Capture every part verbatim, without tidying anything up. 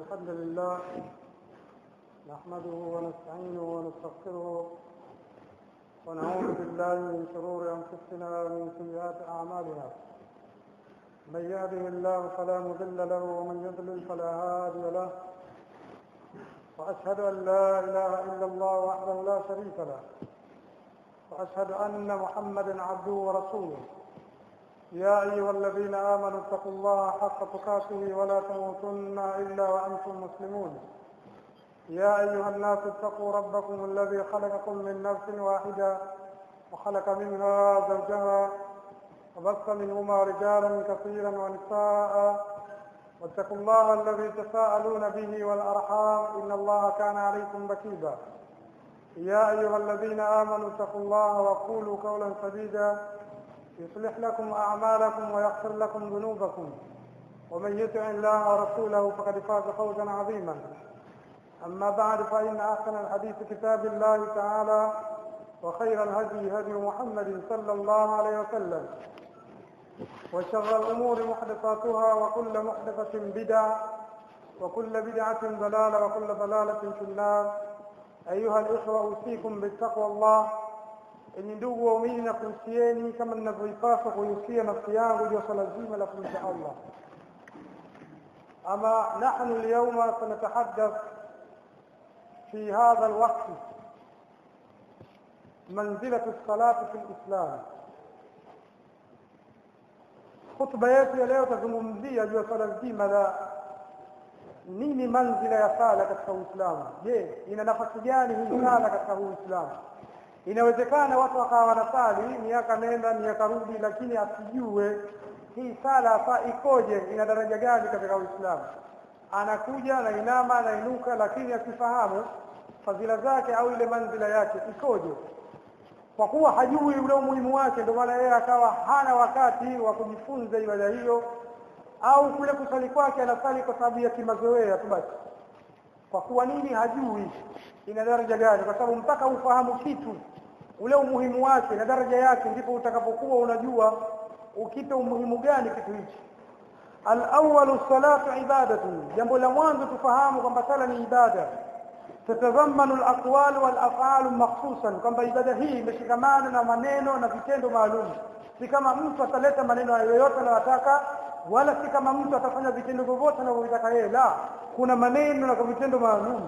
الحمد لله نحمده ونستعينه ونستغفره ونعوذ بالله من شرور أنفسنا ومن سيئات أعمالنا. من يهده الله فلا مضل له ومن يضلل فلا هادي له. وأشهد أن لا إله إلا الله وحده لا شريك له. وأشهد أن محمدا عبده ورسوله. يا أيها الذين آمنوا اتقوا الله حق تقاته ولا تموتن إلا وأنتم مسلمون. يا أيها الناس اتقوا ربكم الذي خلقكم من نفس واحدة وخلق منها زوجها وبث منهما رجالا كثيرا ونساء واتقوا الله الذي تساءلون به والأرحام إن الله كان عليكم رقيبا. يا أيها الذين آمنوا اتقوا الله وقولوا قولا سديدا يصلح لكم أعمالكم ويغفر لكم ذنوبكم ومن يطع الله ورسوله فقد فاز فوزا عظيما. أما بعد فإن أحسن الحديث كتاب الله تعالى وخير الهدي هدي محمد صلى الله عليه وسلم وشر الأمور محدثاتها وكل محدثة بدعة وكل بدعة ضلالة وكل ضلالة في النار. أيها الإخوة أوصيكم بالتقوى الله. Enyi ndugu waumini na kuhusieni kama ninavyoipaswa kuhusia nafsi yangu juu ya swala zima la kumcha Allah. Ama nahnu اليوم سنتحدث في هذا الوقت منزلة الصلاة في الإسلام. خطبة yetu ya leo tazungumzia juu ya swala zima la nini manzila ya sala katika Uislamu. Je, ina nafasi gani hii sala katika Uislamu? Inawezekana watu wakawa wanasali miaka nenda miaka rudi, lakini asijue hii sala hasa ikoje, ina daraja gani katika Uislamu. Anakuja na inama na inuka, lakini asifahamu fadhila zake au ile manzila yake ikoje. Kwa kuwa hajui ule umuhimu wake, ndio maana yeye akawa hana wakati wa kujifunza ibada hiyo, au kule kusali kwake anasali kwa sababu ya kimazoea tu basi. Kwa kuwa nini? Hajui ina daraja gani, kwa sababu mpaka ufahamu kitu ule umuhimu wake na daraja yake ndipo utakapokuwa unajua ukipe umuhimu gani kitu hichi. Al-awwalu salatu ibadatu. Jambo la mwanzo tufahamu kwamba sala ni ibada. Tatadhammanu al-aqwal wal-af'al makhsusan, kwamba ibada hii imeshikamana na maneno na vitendo maalum. Si kama mtu ataleta maneno yoyote anayotaka, wala si kama mtu atafanya vitendo vyovyote anavyotaka yeye. La, kuna maneno na vitendo maalum.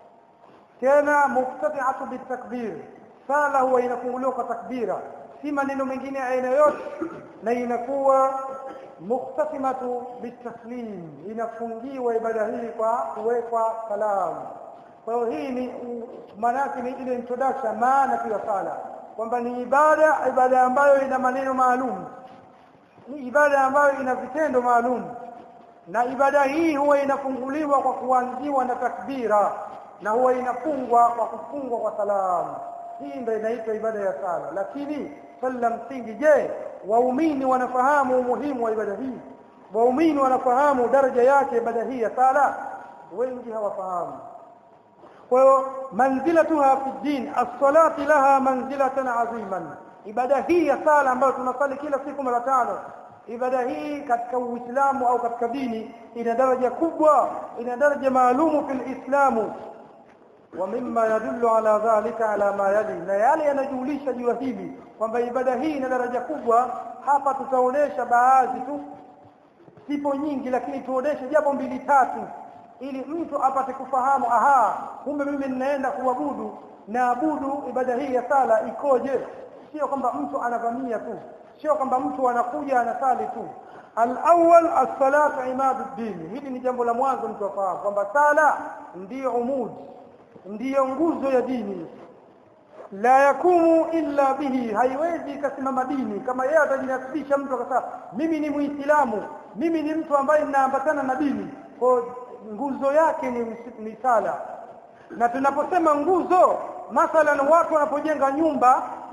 Tena muftati'atu bitakbir. Sala huwa inafunguliwa kwa takbira, si maneno mengine aina yote, na inakuwa mukhtatimatu bitaslim, inafungiwa ibada hii kwa kuwekwa salamu. Kwa hiyo hii ni maana ni ile introduction, maana ya sala kwamba ni ibada, ibada ambayo ina maneno maalum, ni ibada ambayo ina vitendo maalum, na ibada hii huwa inafunguliwa kwa kuanziwa na takbira, na huwa inafungwa kwa kufungwa kwa salamu. Hii ndio inaitwa ibada ya sala. Lakini sala msingi, je, waumini wanafahamu umuhimu wa ibada hii? Waumini wanafahamu daraja yake ibada hii ya sala? Wengi hawafahamu. Kwa hiyo manzilatuha fi din, as-salati laha manzilatan aziman. Ibada hii ya sala ambayo tunasali kila siku mara tano, ibada hii katika Uislamu au katika dini ina daraja kubwa, ina daraja maalumu fil Islamu. Wa mimma yadullu ala dhalika ala ma yali, na yale yanajulisha juu hili kwamba ibada hii ina daraja kubwa. Hapa tutaonesha baadhi tu, sipo nyingi, lakini tuoneshe japo mbili tatu ili mtu apate kufahamu, aha, kumbe mimi ninaenda kuabudu na abudu ibada hii ya sala ikoje. Sio kwamba mtu anavamia tu, sio kwamba mtu anakuja anasali tu. Al-awwal as-salatu imaduddin. Hili ni jambo la mwanzo mtu afahamu kwamba sala ndiyo umud, ndiyo nguzo ya dini. La yakumu illa bihi, haiwezi kasimama dini kama yeye atajinasibisha mtu akasema mimi ni Muislamu, mimi ni mtu ambaye ninaambatana na dini. Kwa nguzo yake ni, ni sala. Na tunaposema nguzo, mathalan watu wanapojenga nyumba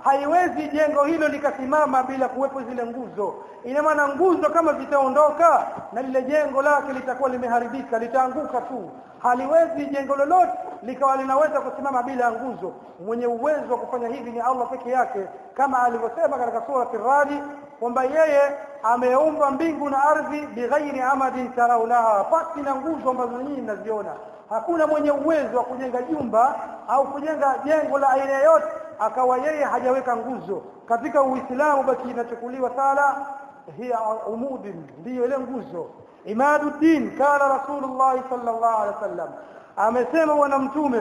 haiwezi jengo hilo likasimama bila kuwepo zile nguzo. Ina maana nguzo kama zitaondoka na lile jengo lake litakuwa limeharibika, litaanguka tu. Haliwezi jengo lolote likawa linaweza kusimama bila nguzo. Mwenye uwezo wa kufanya hivi ni Allah peke yake, kama alivyosema katika sura Ar-Ra'd kwamba yeye ameumba mbingu na ardhi bighairi amadin tarawnaha, pasi na nguzo ambazo nyinyi mnaziona. Hakuna mwenye uwezo wa kujenga jumba au kujenga jengo la aina yote akawa yeye hajaweka nguzo. Katika Uislamu basi inachukuliwa sala hiya umudin, ndio ile nguzo. Imaduddin kana Rasulullah sallallahu alaihi wasallam amesema bwana mtume,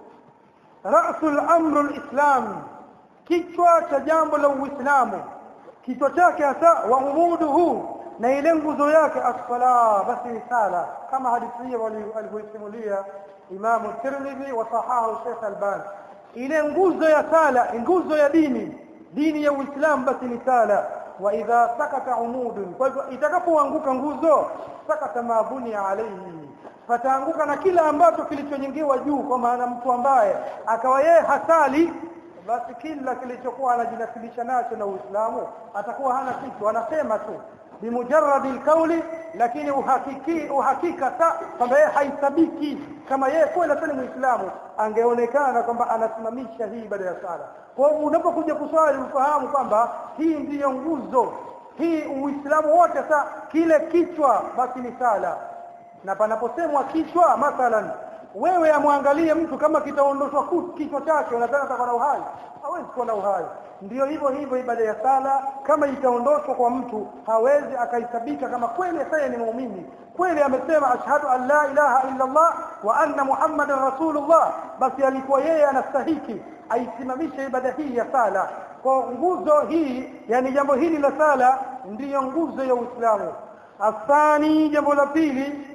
rasul amru alislam, kichwa cha jambo la Uislamu, kichwa chake hasa wa umuduhu, na ile nguzo yake as-sala, basi ni sala, kama hadithi hiyo alivyosimulia Imam Tirmidhi wa sahahu Sheikh Albani. Ile nguzo ya sala, nguzo ya dini, dini ya Uislamu basi ni sala. Wa idha sakata umudun, kwa hivyo itakapoanguka nguzo, sakata mabuni alayhi, fataanguka na kila ambacho kilichonyengewa juu. Kwa maana mtu ambaye akawa yeye hasali, basi kila kilichokuwa anajinasibisha nacho na Uislamu atakuwa hana kitu, anasema tu bimujarrad alqawli, lakini uhakiki uhakika kwamba yeye haisabiki kama yeye kweli ni Muislamu, angeonekana kwamba anasimamisha hii ibada ya sala. Kwa hiyo unapokuja kuswali ufahamu kwamba hii ndiyo nguzo, hii Uislamu wote. Sasa kile kichwa basi ni sala, na panaposemwa kichwa, mathalan wewe amwangalie mtu kama kitaondoshwa kichwa chake, unataka atakuwa na uhai? Hawezi kuwa na uhai. Ndio hivyo hivyo ibada ya sala, kama itaondoshwa kwa mtu hawezi akaisabika kama kweli yeye ni muumini, kweli amesema ashhadu an la ilaha illa Allah wa anna Muhammadan rasulullah, basi alikuwa yeye anastahiki aisimamishe ibada hii ya sala. Kwa nguzo hii, yani jambo hili la sala ndiyo nguzo ya Uislamu. Athani, jambo la pili,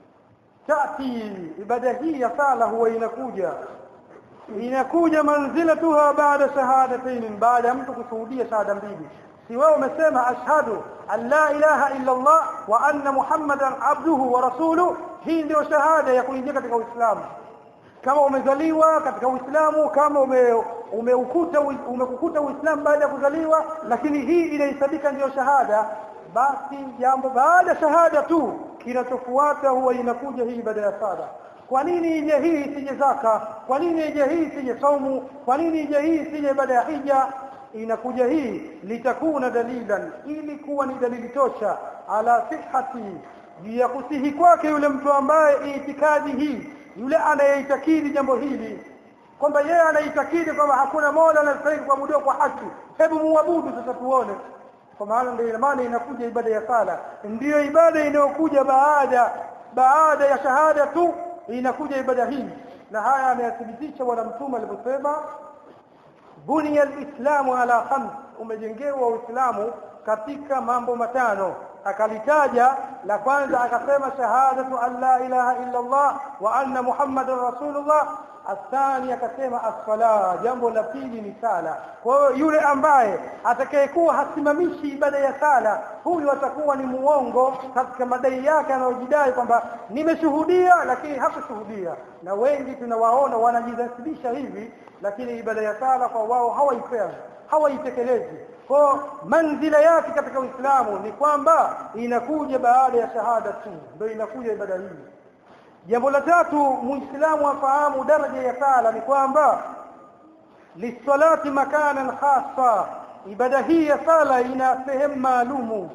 tati, ibada hii ya sala huwa inakuja inakuja manzilatuha baada shahadatain, baada mtu kushuhudia shahada mbili. Si wewe umesema ashhadu an la ilaha illa Allah wa anna Muhammadan abduhu wa rasuluhu, hii ndio shahada ya kuingia katika Uislamu. Kama umezaliwa katika Uislamu, kama ume umeukuta umekukuta Uislamu baada ya kuzaliwa, lakini hii inahesabika ndio shahada, basi jambo baada shahada tu kinachofuata huwa inakuja hii ibada ya sala. Kwa nini ije hii sije zaka? Kwa nini ije hii sije saumu? Kwa nini ije hii sije ibada ya hija? Inakuja hii litakuna dalilan, ili kuwa ni dalili tosha ala sihhati, ya kusihi kwake yule mtu ambaye itikadi hii, yule anayeitakidi jambo hili kwamba yeye anaitakidi kwamba hakuna mola anastahili kuabudiwa kwa haki, hebu muabudu sasa tuone. Kwa maana ndio maana inakuja ibada ya sala, ndio ibada inayokuja baada baada ya shahada tu inakuja ibada hii. Na haya ameyathibitisha bwana mtume aliposema bunia alislamu ala khams, umejengewa Uislamu katika mambo matano. Akalitaja la kwanza, akasema shahadatu an la ilaha illa Allah wa anna Muhammadan rasulullah. Athani akasema as-sala, jambo la pili ni sala. Kwa hiyo yule ambaye atakayekuwa hasimamishi ibada ya sala, huyu atakuwa ni muongo katika madai yake anayojidai kwamba nimeshuhudia, lakini hakushuhudia. Na wengi tunawaona wanajidhibisha hivi, lakini ibada ya sala kwa wao hawaipendi, hawaitekelezi. Kwa manzila yake katika Uislamu ni kwamba inakuja baada ya shahada tu, ndio inakuja ibada hii. Jambo la tatu, Muislamu afahamu daraja ya sala ni kwamba lisalati makanan khassa, ibada hii ya sala ina sehemu maalumu,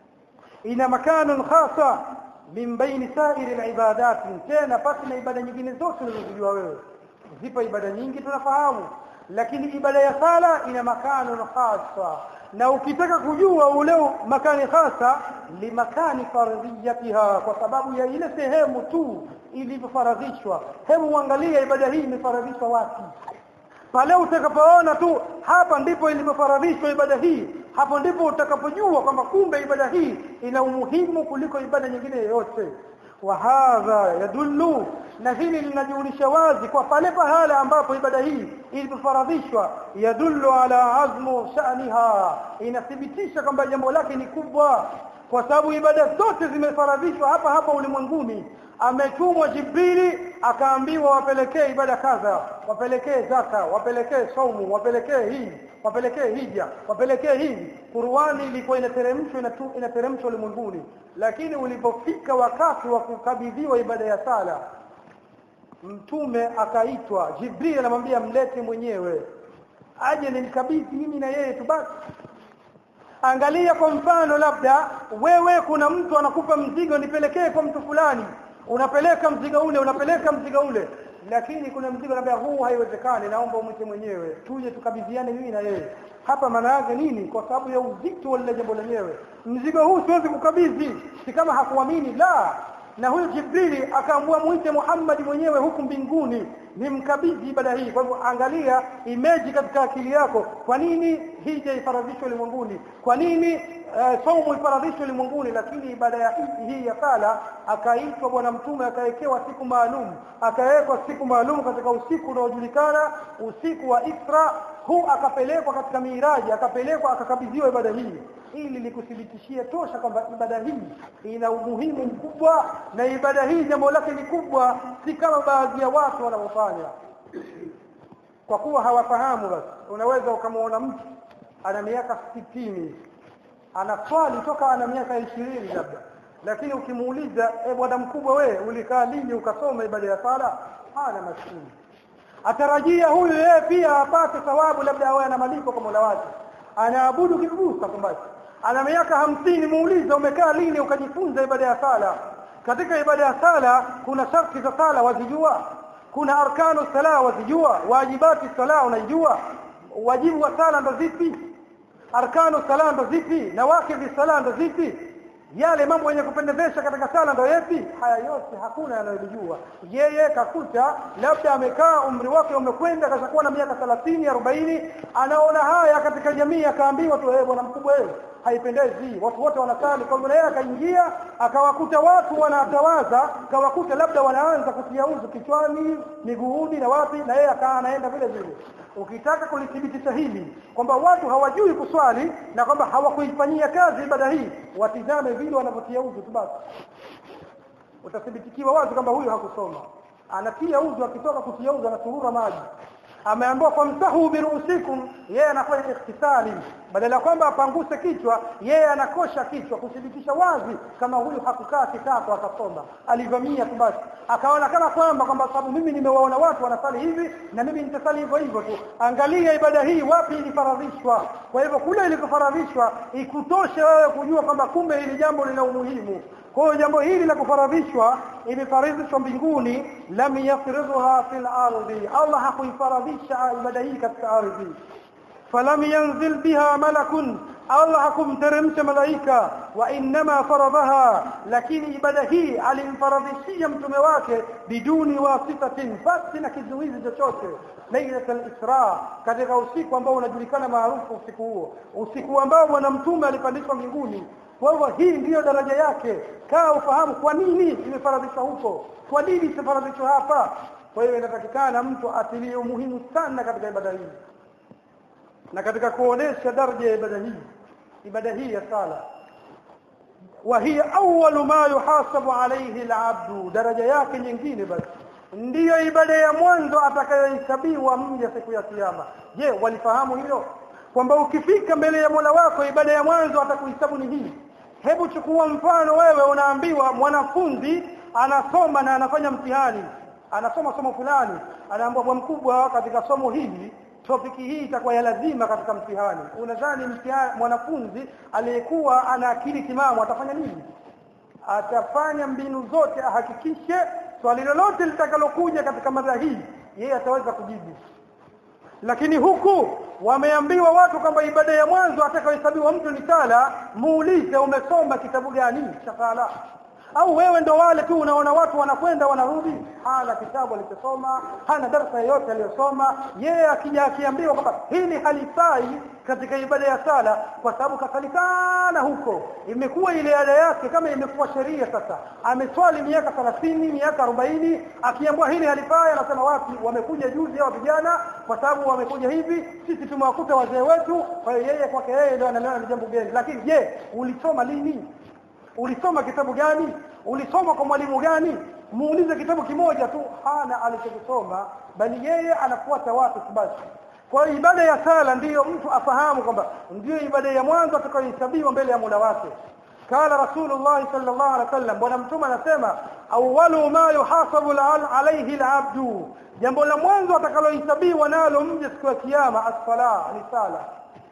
ina makanan khassa min baini sairi alibadat, tena pasi na ibada nyingine zote unazojua wewe. Zipo ibada nyingi tunafahamu, lakini ibada ya sala ina makanan khassa, na ukitaka kujua ule makani khasa limakani faradhiyatiha, kwa sababu ya ile sehemu tu ilivyofaradhishwa. Hebu muangalie ibada hii imefaradhishwa wapi. Pale utakapoona tu hapa ndipo ilivyofaradhishwa ibada hii, hapo ndipo utakapojua kwamba kumbe ibada hii ina umuhimu kuliko ibada nyingine yoyote. Wa hadha yadullu, na hili linajulisha wazi kwa pale pahala ambapo ibada hii ilifaradhishwa, yadullu ala azmu sha'niha, inathibitisha kwamba jambo lake ni kubwa. kwa sababu ibada zote zimefaradhishwa hapa hapa ulimwenguni. Ametumwa Jibrili akaambiwa wapelekee ibada kadha, wapelekee zaka, wapelekee saumu, wapelekee hii, wapelekee hija, wapelekee hivi. Qur'ani ilikuwa inateremshwa inateremshwa ulimwenguni, lakini ulipofika wakati wa kukabidhiwa ibada ya sala, mtume akaitwa. Jibril anamwambia mlete mwenyewe aje nimkabidhi mimi na yeye tu basi. Angalia kwa mfano, labda wewe kuna mtu anakupa mzigo, nipelekee kwa mtu fulani, unapeleka mzigo ule unapeleka mzigo ule, lakini kuna mzigo anambia huu haiwezekani, naomba umwite mwenyewe tuje tukabidhiane mimi na yeye. Hapa maana yake nini? Kwa sababu ya uzito wa lile jambo lenyewe, mzigo huu siwezi kukabidhi, si kama hakuamini, la. Na huyu Jibrili akaamua muite Muhammad mwenyewe huku mbinguni nimkabidhi ibada hii. Kwa hivyo angalia image katika akili yako, kwa nini hija ifaradhishwe ulimwenguni, kwa nini uh, saumu ifaradhishwe ulimwenguni, lakini ibada ya hii hii ya sala akaitwa bwana mtume, akawekewa siku maalum, akawekwa siku maalum katika usiku unaojulikana usiku wa Isra. Huu akapelekwa katika Miraji, akapelekwa akakabidhiwa ibada hii, ili likuthibitishie tosha kwamba ibada hii ina umuhimu mkubwa, na ibada hii jambo lake ni kubwa, si kama baadhi ya watu wanaofanya kwa kuwa hawafahamu. Basi unaweza ukamwona mtu ana miaka sitini anaswali toka ana miaka ishirini labda, lakini ukimuuliza eh bwana mkubwa, wewe ulikaa lini ukasoma ibada ya sala? Hana maskini. Atarajia huyu yeye pia apate thawabu, labda awe ana malipo kwa Mola wake, anaabudu kibubusa kumbaji. Ana miaka hamsini, muulize umekaa lini ukajifunza ibada ya sala? Katika ibada ya sala kuna sharti za sala wazijua, kuna arkanu sala wazijua, wajibati sala unajua, wajibu wa sala ndo zipi, arkanu sala ndo zipi, na wajibu sala ndo zipi, yale mambo yenye kupendezesha katika sala ndo yapi? Haya yote hakuna anayojua. Yeye kakuta labda amekaa umri wake umekwenda kashakuwa na miaka thelathini arobaini, anaona haya katika jamii, akaambiwa tu eh bwana mkubwa wewe haipendezi, watu wote wanasali. Kwa hiyo yeye akaingia akawakuta watu wanatawaza, kawakuta labda wanaanza kutia uzu kichwani, miguuni na wapi, na yeye akaa anaenda vile vile. Ukitaka kulithibitisha hili kwamba watu hawajui kuswali na kwamba hawakuifanyia kazi ibada hii, watizame vile wanavyotia uzu tu basi, utathibitikiwa wazi kwamba huyu hakusoma. Anatia uzu, akitoka kutia uzu anaturura maji. Ameambiwa famsahu birusikum, yeye anafanya ikhtisali, badala kwamba apanguse kichwa yeye anakosha kichwa, kuthibitisha wazi kama huyu hakukaa kitako akasoma, alivamia tu basi. Akaona kama kwamba kwamba sababu mimi nimewaona watu wanasali hivi na mimi nitasali hivyo hivyo tu. Angalia ibada hii wapi ilifaradhishwa. Kwa hivyo kule ilikofaradhishwa ikutoshe wewe kujua kwamba kumbe hili jambo lina umuhimu. Kwa hiyo jambo hili la kufaradhishwa imefaradhishwa mbinguni, lam yafridhuha fil ardi, Allah hakuifaradhisha ibada hii katika ardhi. Falam yanzil biha malakun, Allah hakumteremsha malaika, wa inma faradhaha, lakini ibada hii alimfaradhishia mtume wake biduni wasitatin, basi na kizuizi chochote. Lailatul Isra, katika usiku ambao unajulikana maarufu usiku huo, usiku ambao bwana mtume alipandishwa mbinguni. Kwa hivyo hii ndiyo daraja yake. Kaa ufahamu kwa nini imefaradhishwa huko, kwa nini imefaradhishwa hapa. Kwa hiyo inatakikana mtu atilie umuhimu sana katika ibada hii, na katika kuonesha daraja ya ibada hii, ibada hii ya sala, wa hiya awwalu ma yuhasabu alayhi al-abdu, daraja yake nyingine basi ndiyo ibada ya mwanzo atakayohesabiwa mja siku ya kiyama. Je, walifahamu hilo kwamba ukifika mbele ya Mola wako ibada ya mwanzo atakuhesabu ni hii? Hebu chukua mfano, wewe unaambiwa mwanafunzi anasoma na anafanya mtihani, anasoma somo fulani, anaambiwa bwana mkubwa, katika somo hili topiki hii itakuwa ya lazima katika mtihani. Unadhani mtihani mwanafunzi aliyekuwa ana akili timamu atafanya nini? Atafanya mbinu zote ahakikishe swali lolote litakalokuja katika mada hii yeye ataweza kujibu. Lakini huku wameambiwa watu kwamba ibada ya mwanzo atakayohesabiwa mtu ni sala. Muulize umesoma kitabu gani cha sala? Au wewe ndo wale tu unaona watu wanakwenda wanarudi, hana kitabu alichosoma, hana darasa yoyote aliyosoma. Yeye akija akiambiwa kwamba hili halifai katika ibada ya sala kwa sababu kasalikana huko, imekuwa ile ada yake kama imekuwa sheria. Sasa ameswali miaka thelathini miaka arobaini, akiambiwa hili halifai anasema wapi, wamekuja juzi hao vijana kwa sababu wamekuja hivi, sisi tumewakuta wazee wetu. Kwa hiyo yeye kwake yeye ndio anaelewa ni jambo gani. Lakini je, ulisoma lini? Ulisoma kitabu gani? Ulisoma kwa mwalimu gani? Muulize kitabu kimoja tu, hana alichosoma, bali yeye anafuata watu basi. Kwa ibada ya sala ndiyo mtu afahamu kwamba ndiyo ibada ya mwanzo atakayohesabiwa mbele ya Mola wake. Kala Rasulullah sallallahu alaihi wasallam, bwana mtume anasema awwalu ma yuhasabu alayhi al-abdu, jambo la mwanzo atakalohesabiwa nalo mje siku ya kiyama as-sala, ni sala.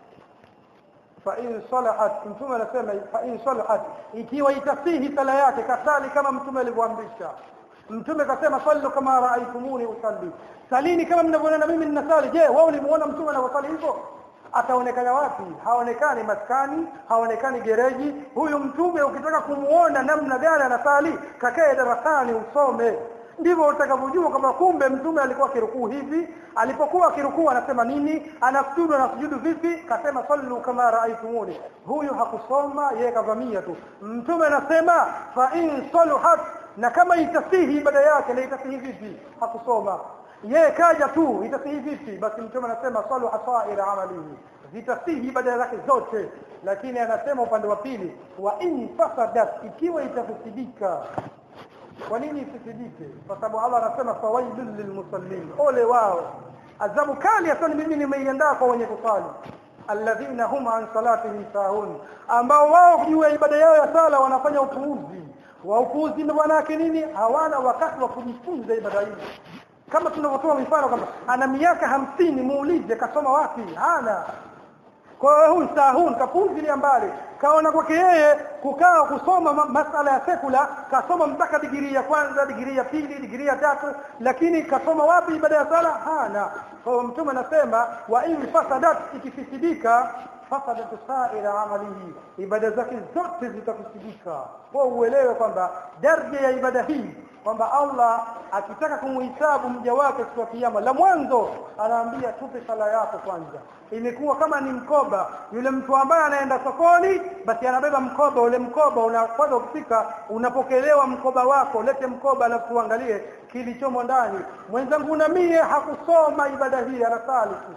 Fa in salahat, mtume anasema fa in salahat, ikiwa itasihi sala yake kasali kama mtume alivyoamrisha. Mtume akasema sallu kama raaitumuni usalli, salini kama mnavyoona mimi ninasali. Je, wao ulimuona mtume anavyosali hivyo? Ataonekana wapi? Haonekani maskani, haonekani gereji. Huyu mtume ukitaka kumuona namna gani anasali, kakae darasani usome, ndivyo utakavyojua kama kumbe mtume alikuwa kirukuu hivi. Alipokuwa kirukuu anasema nini, anasujudu na sujudu vipi, kasema sallu kama raaitumuni. Huyu hakusoma, yeye kavamia tu. Mtume anasema fa in saluhat, na kama itasihi ibada yake, na itasihi vipi? Hakusoma, yeye kaja tu, itasihi vipi? Basi mtume anasema salu asaira amalihi, zitasihi ibada zake zote. Lakini anasema upande wa pili, wa in fasadat, ikiwa itafasidika. Kwa nini ifasidike? Kwa sababu Allah anasema fawailul lilmusallin, ole wao, adhabu kali hasa mimi nimeiandaa kwa wenye kusali, alladhina hum an salatihim sahun, ambao wao juu ya ibada yao ya sala wanafanya upuuzi. Wa upuuzi ni maana yake nini? Hawana wakati wa kujifunza ibada hii. Kama tunavyotoa mfano kwamba ana miaka hamsini, muulize kasoma wapi? Hana. Kwa hiyo huyu sahun, kapuuzilia mbali, kaona kwake yeye kukaa kusoma masala ya sekula, kasoma mpaka digrii ya kwanza, digrii ya pili, digrii ya tatu, lakini kasoma wapi ibada ya sala? Hana. Kwa hiyo mtume anasema wa in fasadat, ikifisidika fasadat sa'ira amalihi, ibada zake zote zitafisidika. Kwa uelewe kwamba daraja ya ibada hii, kwamba Allah akitaka kumhisabu mja wake siku ya kiyama, la mwanzo anaambia tupe sala yako kwanza. Imekuwa kama ni mkoba, yule mtu ambaye anaenda sokoni basi anabeba mkoba, ule mkoba unakwenda ukifika unapokelewa mkoba wako, lete mkoba alafu uangalie kilichomo ndani. Mwenzangu na mie hakusoma ibada hii, anasali tu,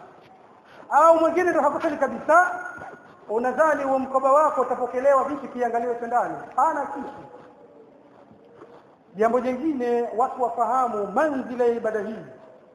au mwingine ndo hakusali kabisa, unadhani huo mkoba wako utapokelewa vipi kiangaliwe ndani? Hana kitu. Jambo jingine watu wafahamu manzila ya ibada hii,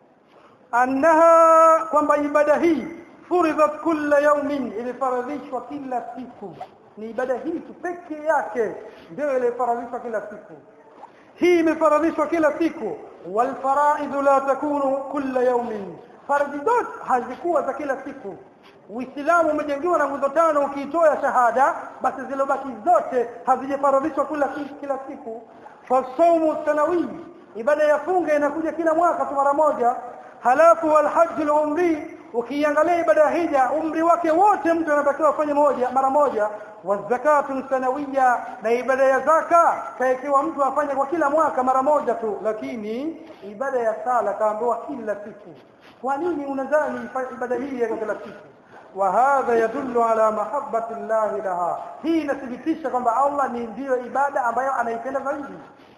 annaha, kwamba ibada hii furidhat kulla yawmin, ilifaradhishwa kila siku. Ni ibada hii tu pekee yake ndio ilifaradhishwa kila siku. Hii imefaradhishwa kila siku. Wal fara'id la takunu kulla yawmin, faradhi zote hazikuwa za kila siku. Uislamu umejengewa na nguzo tano, ukiitoa shahada basi zilobaki zote hazijafaradhishwa kila kila siku. Fasawmu sanawi, ibada ya funga inakuja kila mwaka tu mara moja. Halafu wal hajj al umri, ukiangalia ibada ya hija umri wake wote mtu anatakiwa afanye moja mara moja. Wazakatu sanawiyya, na ibada ya zaka kaekewa mtu afanye kwa kila mwaka mara moja tu. Lakini ibada ya sala kaambiwa kila siku. Kwa nini unadhani ibada hii ya kila siku? Wa hadha yadullu ala mahabbati Allah laha, hii inathibitisha kwamba Allah ni ndio ibada ambayo anaipenda zaidi.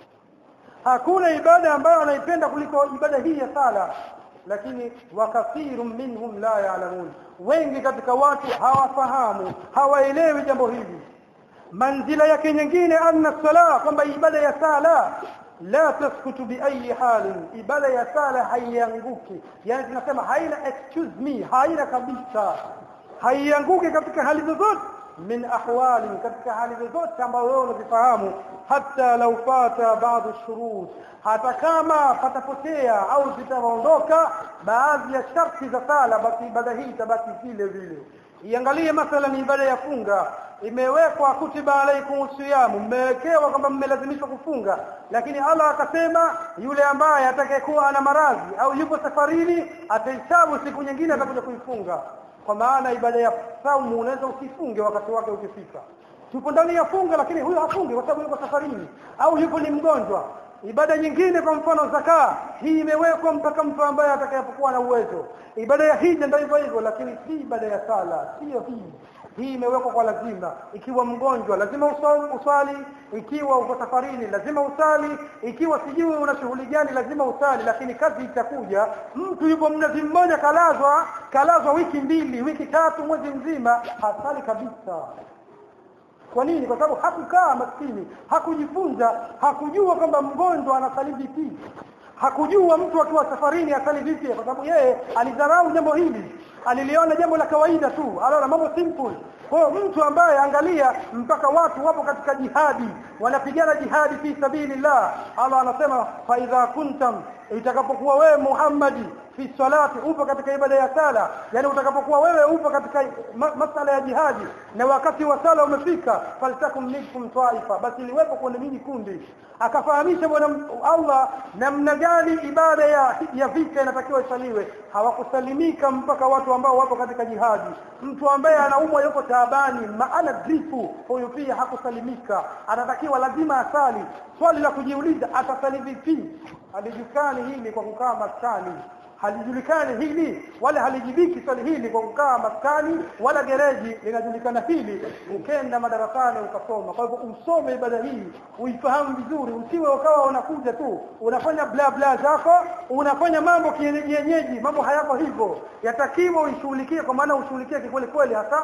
Hakuna ibada ambayo anaipenda kuliko ibada hii ya sala. Lakini wakathiru minhum la ya'lamun, wengi katika watu hawafahamu, hawaelewi jambo hili. Manzila yake nyingine, anna sala, kwamba ibada ya sala la taskutu bi ayi halin, ibada ya sala haianguki. Yani tunasema haina excuse me, haina kabisa, haianguki katika hali zozote. Min ahwali, katika hali zozote ambazo wewe unazifahamu. Hata law fata baadhi shurut, hata kama patapotea au zitaondoka baadhi ya sharti za sala, basi ibada hii itabaki vile vile. Iangalie mathalan ibada ya funga, imewekwa kutiba alaikum siyamu, mmewekewa kwamba mmelazimishwa kufunga, lakini Allah akasema yule ambaye atakayekuwa ana maradhi au yupo safarini atahesabu siku nyingine atakuja kuifunga. Kwa maana ibada ya saumu unaweza usifunge wakati wake ukifika. Tupo ndani ya funga lakini huyo hafungi kwa sababu yuko safarini au yupo ni mgonjwa. Ibada nyingine kwa mfano zaka, hii imewekwa mpaka mtu ambaye atakayepokuwa na uwezo. Ibada ya hija ndio hivyo hivyo, lakini si ibada ya sala, sio hii. Hii imewekwa kwa lazima. Ikiwa mgonjwa lazima usali, ikiwa uko safarini lazima usali, ikiwa sijui una shughuli gani lazima usali. Lakini kazi itakuja, mtu yupo mnazi mmoja kalazwa, kalazwa wiki mbili, wiki tatu, mwezi mzima, hasali kabisa. Kwa nini? Kwa sababu hakukaa maskini, hakujifunza, hakujua kwamba mgonjwa anasali vipi, hakujua mtu akiwa safarini asali vipi, kwa sababu yeye alidharau jambo hili, aliliona jambo la kawaida tu, aliona mambo simple. Kwa mtu ambaye angalia mpaka watu wapo katika jihadi, wanapigana jihadi fi sabilillah, Allah anasema fa idha kuntum, itakapokuwa wewe Muhammadi fi salati, upo katika ibada ya sala, yani utakapokuwa wewe upo katika ma masala ya jihadi na wakati wa sala umefika, faltakum minkum taifa, basi liwepo kwa nini kundi. Akafahamisha bwana Allah namna gani ibada ya ya vita inatakiwa isaliwe. Hawakusalimika mpaka watu ambao wapo katika jihadi. Mtu ambaye anaumwa yuko taabani, maana grifu, huyo pia hakusalimika, anatakiwa lazima asali. Swali la kujiuliza, atasali vipi? Halijukani hili kwa kukaa maskani, halijulikani hili wala halijibiki swali hili kwa kukaa maskani wala gereji. Linajulikana hili ukenda madarasani ukasoma. Kwa hivyo usome ibada hii, uifahamu vizuri, usiwe ukawa unakuja tu unafanya bla bla zako, unafanya mambo kienyeji yenyeji, mambo hayako hivyo. Yatakiwa uishughulikie, kwa maana ushughulikie kweli kweli hasa.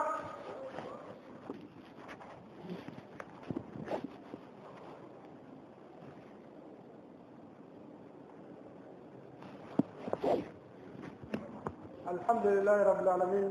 الحمد لله رب العالمين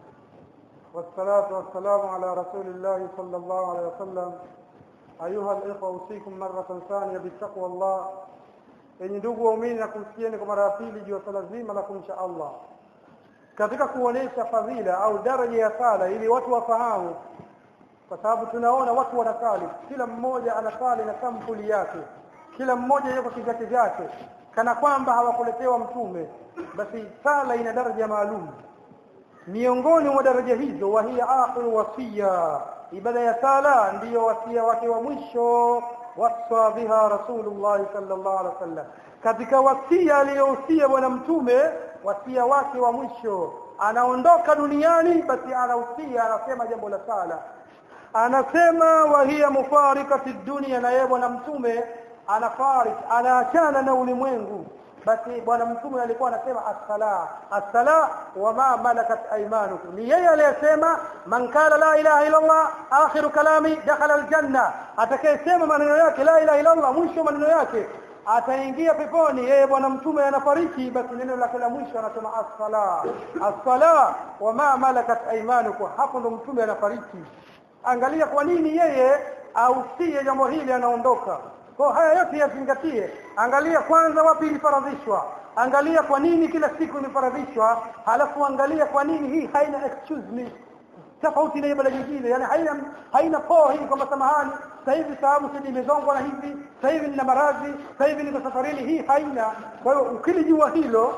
والصلاة والسلام على رسول الله صلى الله عليه وسلم. أيها الإخوة أوصيكم مرة ثانية بتقوى الله. Enyi ndugu waumini, na kumsikieni kwa mara ya pili juu ya swala zima la kumcha Allah katika kuonesha fadhila au daraja ya sala, ili watu wafahamu, kwa sababu tunaona watu wanasali, kila mmoja anasali na sampuli yake, kila mmoja yuko kivyake vyake, kana kwamba hawakuletewa mtume. Basi sala ina daraja maalum. Miongoni mwa daraja hizo, wa hiya akhir wasiya, ibada ya sala ndiyo wasia wake wa mwisho, wasa biha Rasulullah sallallahu alaihi wasallam. Katika wasia aliyohusia bwana mtume, wasia wake wa mwisho, anaondoka duniani, basi anahusia, anasema jambo la sala. Anasema wa hiya mufarikati dunya, na yeye bwana mtume anafarik, anaachana na ulimwengu. Basi bwana mtume alikuwa anasema as-sala as-sala wa ma malakat aymanukum. Ni yeye aliyesema man qala la ilaha illa Allah akhiru kalami dakhala al-janna, atakayesema maneno yake la ilaha illa Allah mwisho maneno yake ataingia peponi. Yeye bwana mtume anafariki, basi neno lake la mwisho anasema as-sala as-sala wa ma malakat aymanukum. Hapo ndo mtume anafariki. Angalia kwa nini yeye ausie jambo hili, anaondoka. Kwa haya yote yazingatie. Angalia kwanza wapi ilifaradhishwa, angalia kwa nini kila siku imefaradhishwa, halafu angalia kwa nini hii haina excuse me, tofauti na ibada nyingine. Yani haina haina poa hii kwamba samahani, sasa hivi sababu sisi nimezongwa na hivi, sasa hivi nina maradhi, sasa hivi niko safarini, hii haina. Kwa hiyo ukilijua hilo,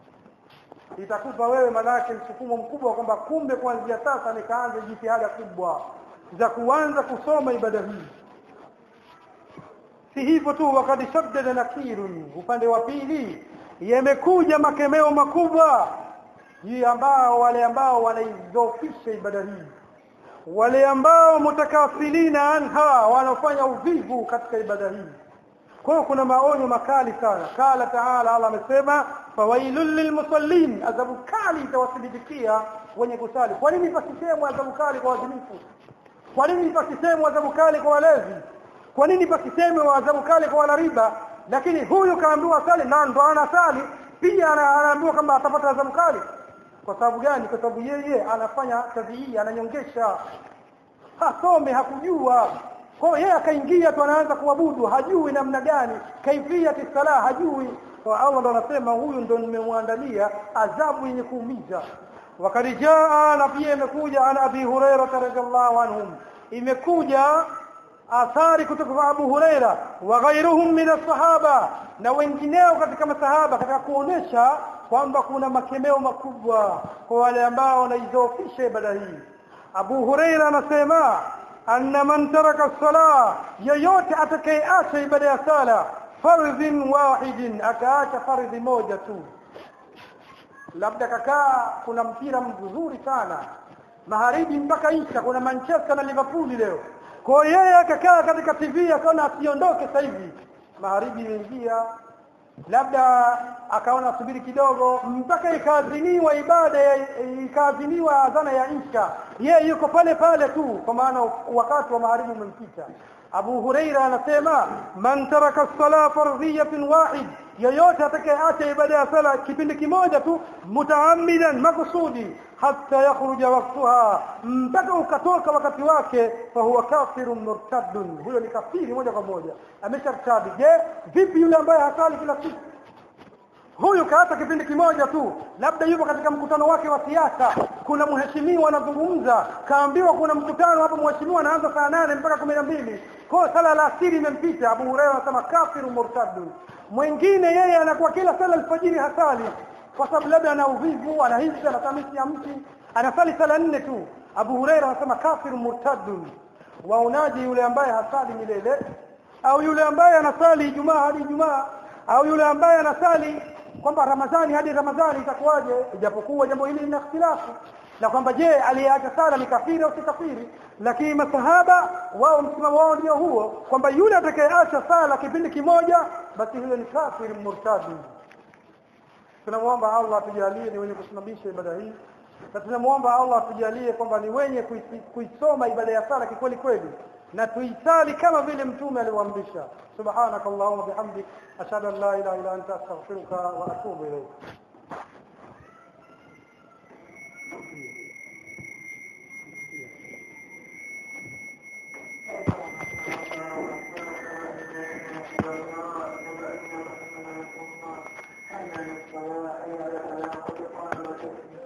itakupa wewe manake msukumo mkubwa kwamba kumbe kuanzia sasa nikaanza jitihada kubwa za kuanza kusoma ibada hii. Si hivyo tu, wakati shaddada nakirun, upande wa pili yamekuja makemeo makubwa hii, ambao wale ambao wanaizofisha ibada hii, wale ambao mutakafilina anha, wanafanya uvivu katika ibada hii. Kwa hiyo kuna maonyo makali sana. Kala taala, Allah amesema fawailul lilmusallin, adhabu kali itawasilikia wenye kusali. Kwa nini pasisemwa adhabu kali kwa wazinifu? Kwa nini pasisemwa adhabu kali kwa walezi? Kwa nini pasisemwa adhabu kali kwa wanariba? Lakini huyu kaambiwa sali na ndo anasali pia anaambiwa kama atapata adhabu kali. Kwa sababu gani? Kwa sababu yeye anafanya kazi hii, ananyongesha, hasome, hakujua. Kwa hiyo yeye akaingia tu anaanza kuabudu, hajui namna gani kaifiyati sala, hajui. Kwa Allah ndo anasema huyu ndo nimemwandalia adhabu yenye kuumiza. Wakati jaa, na pia imekuja ana Abi Hurairah radhiallahu anhum, imekuja athari kutoka kwa Abu Huraira wa ghairuhum min as-sahaba, na wengineo katika masahaba, katika kuonesha kwamba kuna makemeo makubwa kwa wale ambao wanaizofisha ibada hii. Abu Huraira anasema anna man taraka as-salah, yoyote atakayeacha ibada ya sala, fardhin wahidin, akaacha fardhi moja tu. Labda kakaa kuna mpira mzuri sana magharibi mpaka isha, kuna Manchester na Liverpool leo. Kwa yeye akakaa katika T V akaona asiondoke sasa hivi. Magharibi imeingia, labda akaona subiri kidogo mpaka ikaadhiniwa ibada ikaadhiniwa adhana ya isha, yeye yuko pale pale tu, kwa maana wakati wa magharibi umempita. Abu Huraira anasema man taraka as-sala fardhiyatin wahid, yoyote atakayeacha ibada ya sala kipindi kimoja tu mutaammidan maksudi hatta yakhruja waqtaha, mpaka ukatoka wakati wake, fa huwa kafirun murtaddun, huyo ni kafiri moja kwa moja, ameshartadi. Je, vipi yule ambaye hasali kila siku? Huyu kaata kipindi kimoja tu, labda yupo katika mkutano wake wa siasa, kuna mheshimiwa anazungumza, kaambiwa kuna mkutano hapo, mheshimiwa anaanza saa nane mpaka kumi na mbili, kwa sala la asiri imempita. Abu Hurairah anasema kafiru murtadun. Mwingine yeye anakuwa kila sala alfajiri hasali, kwa sababu labda ana uvivu, anahisi anatamisi ya mti, anasali sala nne tu. Abu Hurairah anasema kafiru murtadun. Waonaje yule ambaye hasali milele, au yule ambaye anasali Ijumaa hadi Ijumaa, au yule ambaye anasali kwamba Ramadhani hadi Ramadhani itakuwaje? Ijapokuwa jambo hili lina ikhtilafu na kwamba je, aliyeacha sala ni kafiri au si kafiri, lakini masahaba wao msimamo wao ndio huo, kwamba yule atakayeacha sala kipindi kimoja basi huyo ni kafiri murtadi. Tunamuomba Allah tujalie ni wenye kusimamisha ibada hii, na tunamuomba Allah tujalie kwamba ni wenye kuisoma ibada ya sala kikweli kweli, na tuisali kama vile mtume aliwaamrisha. Subhanakallahumma bihamdik, ashhadu an la ilaha illa anta, astaghfiruka wa atubu ilayk. أن الصلاة على قد قام